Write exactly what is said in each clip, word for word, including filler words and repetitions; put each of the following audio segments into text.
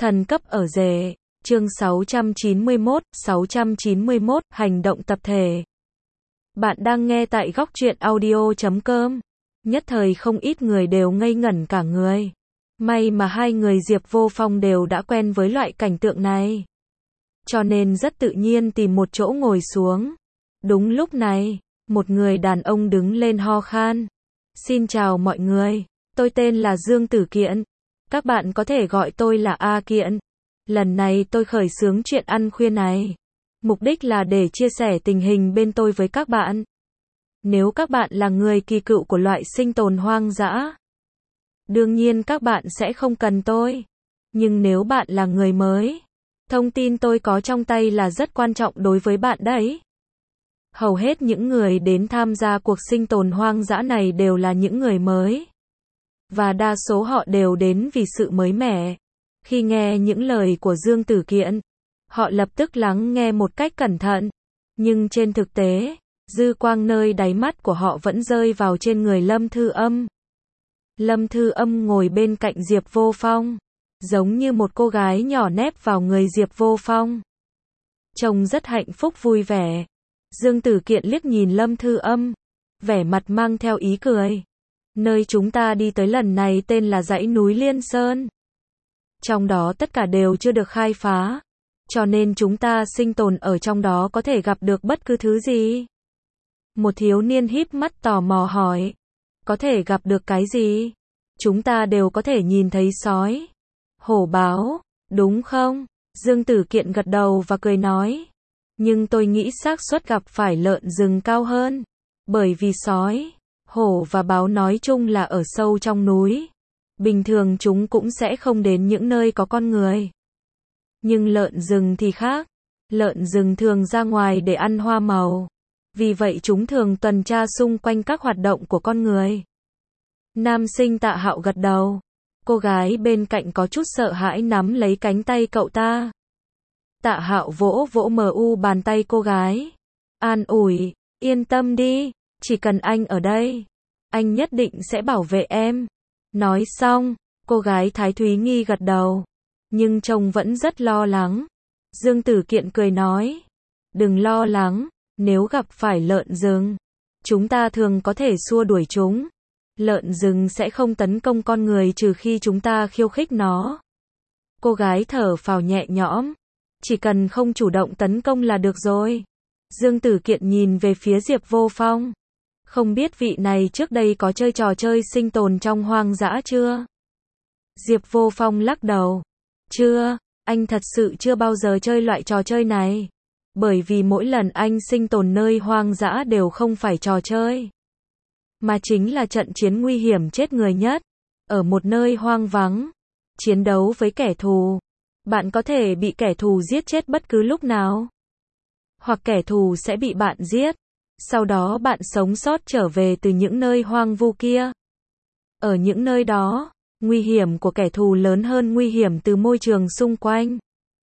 Thần cấp ở rể, chương sáu trăm chín mươi mốt, sáu trăm chín mươi mốt, hành động tập thể. Bạn đang nghe tại góc truyện audio chấm com. Nhất thời không ít người đều ngây ngẩn cả người. May mà hai người Diệp Vô Phong đều đã quen với loại cảnh tượng này. Cho nên rất tự nhiên tìm một chỗ ngồi xuống. Đúng lúc này, một người đàn ông đứng lên ho khan. Xin chào mọi người, tôi tên là Dương Tử Kiện. Các bạn có thể gọi tôi là A Kiện. Lần này tôi khởi xướng chuyện ăn khuya này. Mục đích là để chia sẻ tình hình bên tôi với các bạn. Nếu các bạn là người kỳ cựu của loại sinh tồn hoang dã, đương nhiên các bạn sẽ không cần tôi. Nhưng nếu bạn là người mới, thông tin tôi có trong tay là rất quan trọng đối với bạn đấy. Hầu hết những người đến tham gia cuộc sinh tồn hoang dã này đều là những người mới. Và đa số họ đều đến vì sự mới mẻ. Khi nghe những lời của Dương Tử Kiện, họ lập tức lắng nghe một cách cẩn thận. Nhưng trên thực tế, dư quang nơi đáy mắt của họ vẫn rơi vào trên người Lâm Thư Âm. Lâm Thư Âm ngồi bên cạnh Diệp Vô Phong, giống như một cô gái nhỏ nép vào người Diệp Vô Phong. Trông rất hạnh phúc vui vẻ. Dương Tử Kiện liếc nhìn Lâm Thư Âm, vẻ mặt mang theo ý cười. Nơi chúng ta đi tới lần này tên là dãy núi Liên Sơn. Trong đó tất cả đều chưa được khai phá, cho nên chúng ta sinh tồn ở trong đó có thể gặp được bất cứ thứ gì. Một thiếu niên híp mắt tò mò hỏi, có thể gặp được cái gì? Chúng ta đều có thể nhìn thấy sói, hổ báo, đúng không? Dương Tử Kiện gật đầu và cười nói, nhưng tôi nghĩ xác suất gặp phải lợn rừng cao hơn, bởi vì sói, hổ và báo nói chung là ở sâu trong núi. Bình thường chúng cũng sẽ không đến những nơi có con người. Nhưng lợn rừng thì khác. Lợn rừng thường ra ngoài để ăn hoa màu. Vì vậy chúng thường tuần tra xung quanh các hoạt động của con người. Nam sinh Tạ Hạo gật đầu. Cô gái bên cạnh có chút sợ hãi nắm lấy cánh tay cậu ta. Tạ Hạo vỗ vỗ mờ u bàn tay cô gái. An ủi, yên tâm đi, chỉ cần anh ở đây, anh nhất định sẽ bảo vệ em. Nói xong, cô gái Thái Thúy Nghi gật đầu, nhưng trông vẫn rất lo lắng. Dương Tử Kiện cười nói, đừng lo lắng, nếu gặp phải lợn rừng, chúng ta thường có thể xua đuổi chúng. Lợn rừng sẽ không tấn công con người trừ khi chúng ta khiêu khích nó. Cô gái thở phào nhẹ nhõm, chỉ cần không chủ động tấn công là được rồi. Dương Tử Kiện nhìn về phía Diệp Vô Phong. Không biết vị này trước đây có chơi trò chơi sinh tồn trong hoang dã chưa? Diệp Vô Phong lắc đầu. Chưa, anh thật sự chưa bao giờ chơi loại trò chơi này. Bởi vì mỗi lần anh sinh tồn nơi hoang dã đều không phải trò chơi, mà chính là trận chiến nguy hiểm chết người nhất. Ở một nơi hoang vắng, chiến đấu với kẻ thù. Bạn có thể bị kẻ thù giết chết bất cứ lúc nào. Hoặc kẻ thù sẽ bị bạn giết. Sau đó bạn sống sót trở về từ những nơi hoang vu kia. Ở những nơi đó, nguy hiểm của kẻ thù lớn hơn nguy hiểm từ môi trường xung quanh.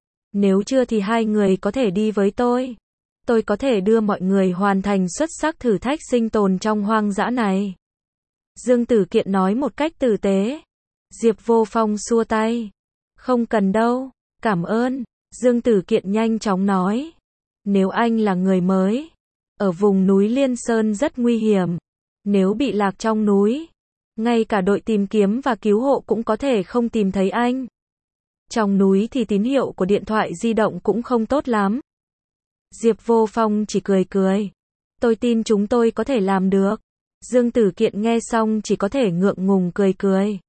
Nếu chưa thì hai người có thể đi với tôi. Tôi có thể đưa mọi người hoàn thành xuất sắc thử thách sinh tồn trong hoang dã này. Dương Tử Kiện nói một cách tử tế. Diệp Vô Phong xua tay. Không cần đâu, cảm ơn. Dương Tử Kiện nhanh chóng nói. Nếu anh là người mới, ở vùng núi Liên Sơn rất nguy hiểm. Nếu bị lạc trong núi, ngay cả đội tìm kiếm và cứu hộ cũng có thể không tìm thấy anh. Trong núi thì tín hiệu của điện thoại di động cũng không tốt lắm. Diệp Vô Phong chỉ cười cười. Tôi tin chúng tôi có thể làm được. Dương Tử Kiện nghe xong chỉ có thể ngượng ngùng cười cười.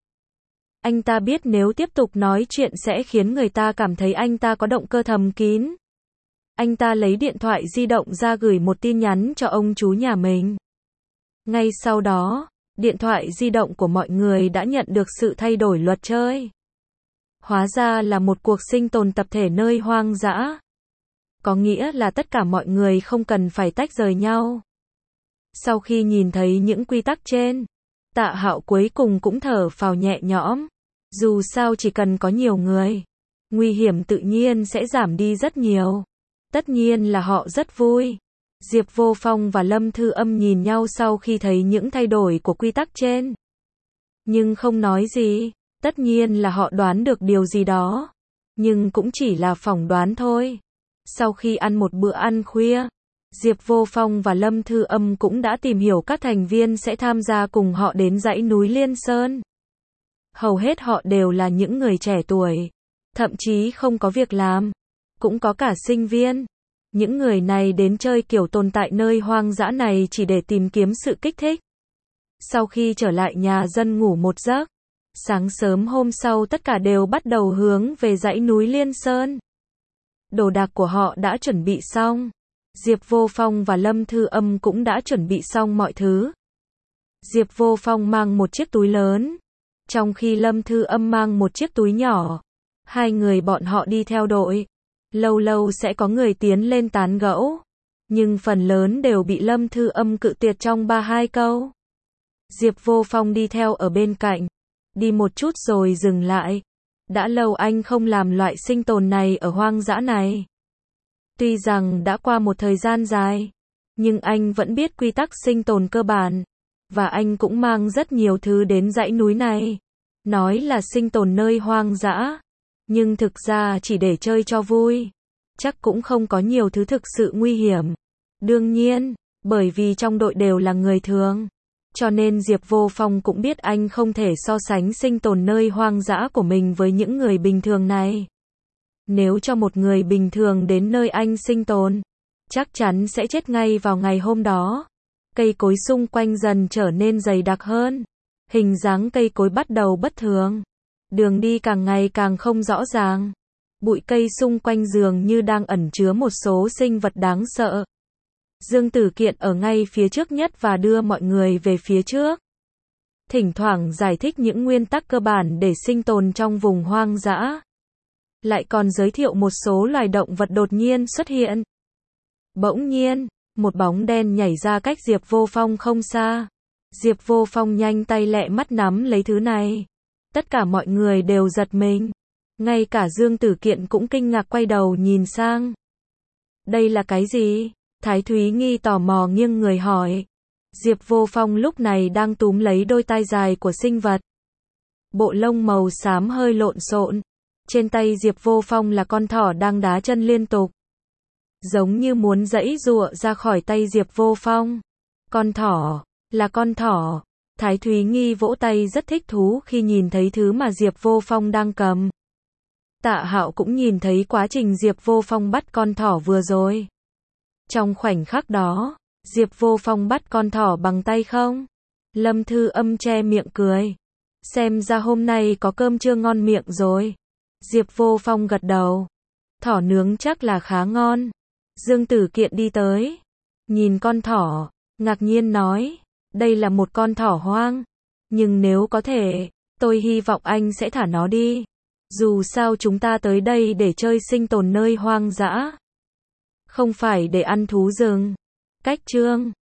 Anh ta biết nếu tiếp tục nói chuyện sẽ khiến người ta cảm thấy anh ta có động cơ thầm kín. Anh ta lấy điện thoại di động ra gửi một tin nhắn cho ông chú nhà mình. Ngay sau đó, điện thoại di động của mọi người đã nhận được sự thay đổi luật chơi. Hóa ra là một cuộc sinh tồn tập thể nơi hoang dã. Có nghĩa là tất cả mọi người không cần phải tách rời nhau. Sau khi nhìn thấy những quy tắc trên, Tạ Hạo cuối cùng cũng thở phào nhẹ nhõm. Dù sao chỉ cần có nhiều người, nguy hiểm tự nhiên sẽ giảm đi rất nhiều. Tất nhiên là họ rất vui. Diệp Vô Phong và Lâm Thư Âm nhìn nhau sau khi thấy những thay đổi của quy tắc trên. Nhưng không nói gì. Tất nhiên là họ đoán được điều gì đó. nhưng cũng chỉ là phỏng đoán thôi. Sau khi ăn một bữa ăn khuya, Diệp Vô Phong và Lâm Thư Âm cũng đã tìm hiểu các thành viên sẽ tham gia cùng họ đến dãy núi Liên Sơn. Hầu hết họ đều là những người trẻ tuổi, thậm chí không có việc làm, cũng có cả sinh viên. Những người này đến chơi kiểu tồn tại nơi hoang dã này chỉ để tìm kiếm sự kích thích. Sau khi trở lại nhà dân ngủ một giấc, sáng sớm hôm sau tất cả đều bắt đầu hướng về dãy núi Liên Sơn. Đồ đạc của họ đã chuẩn bị xong. Diệp Vô Phong và Lâm Thư Âm cũng đã chuẩn bị xong mọi thứ. Diệp Vô Phong mang một chiếc túi lớn, trong khi Lâm Thư Âm mang một chiếc túi nhỏ. Hai người bọn họ đi theo đội. Lâu lâu sẽ có người tiến lên tán gẫu, nhưng phần lớn đều bị Lâm Thư Âm cự tuyệt trong ba hai câu. Diệp Vô Phong đi theo ở bên cạnh, đi một chút rồi dừng lại. Đã lâu anh không làm loại sinh tồn này ở hoang dã này. Tuy rằng đã qua một thời gian dài, nhưng anh vẫn biết quy tắc sinh tồn cơ bản, và anh cũng mang rất nhiều thứ đến dãy núi này. Nói là sinh tồn nơi hoang dã, nhưng thực ra chỉ để chơi cho vui. Chắc cũng không có nhiều thứ thực sự nguy hiểm. Đương nhiên, bởi vì trong đội đều là người thường, cho nên Diệp Vô Phong cũng biết anh không thể so sánh sinh tồn nơi hoang dã của mình với những người bình thường này. Nếu cho một người bình thường đến nơi anh sinh tồn, chắc chắn sẽ chết ngay vào ngày hôm đó. Cây cối xung quanh dần trở nên dày đặc hơn. Hình dáng cây cối bắt đầu bất thường. Đường đi càng ngày càng không rõ ràng. Bụi cây xung quanh dường như đang ẩn chứa một số sinh vật đáng sợ. Dương Tử Kiện ở ngay phía trước nhất và đưa mọi người về phía trước. Thỉnh thoảng giải thích những nguyên tắc cơ bản để sinh tồn trong vùng hoang dã. Lại còn giới thiệu một số loài động vật đột nhiên xuất hiện. Bỗng nhiên, một bóng đen nhảy ra cách Diệp Vô Phong không xa. Diệp Vô Phong nhanh tay lẹ mắt nắm lấy thứ này. Tất cả mọi người đều giật mình. Ngay cả Dương Tử Kiện cũng kinh ngạc quay đầu nhìn sang. Đây là cái gì? Thái Thúy Nghi tò mò nghiêng người hỏi. Diệp Vô Phong lúc này đang túm lấy đôi tai dài của sinh vật. Bộ lông màu xám hơi lộn xộn. Trên tay Diệp Vô Phong là con thỏ đang đá chân liên tục, giống như muốn giãy giụa ra khỏi tay Diệp Vô Phong. Con thỏ, là con thỏ. Thái Thúy Nghi vỗ tay rất thích thú khi nhìn thấy thứ mà Diệp Vô Phong đang cầm. Tạ Hạo cũng nhìn thấy quá trình Diệp Vô Phong bắt con thỏ vừa rồi. Trong khoảnh khắc đó, Diệp Vô Phong bắt con thỏ bằng tay không? Lâm Thư Âm che miệng cười. Xem ra hôm nay có cơm trưa ngon miệng rồi. Diệp Vô Phong gật đầu. Thỏ nướng chắc là khá ngon. Dương Tử Kiện đi tới, nhìn con thỏ, ngạc nhiên nói, đây là một con thỏ hoang. Nhưng nếu có thể, tôi hy vọng anh sẽ thả nó đi. Dù sao chúng ta tới đây để chơi sinh tồn nơi hoang dã, không phải để ăn thú rừng. Cách chương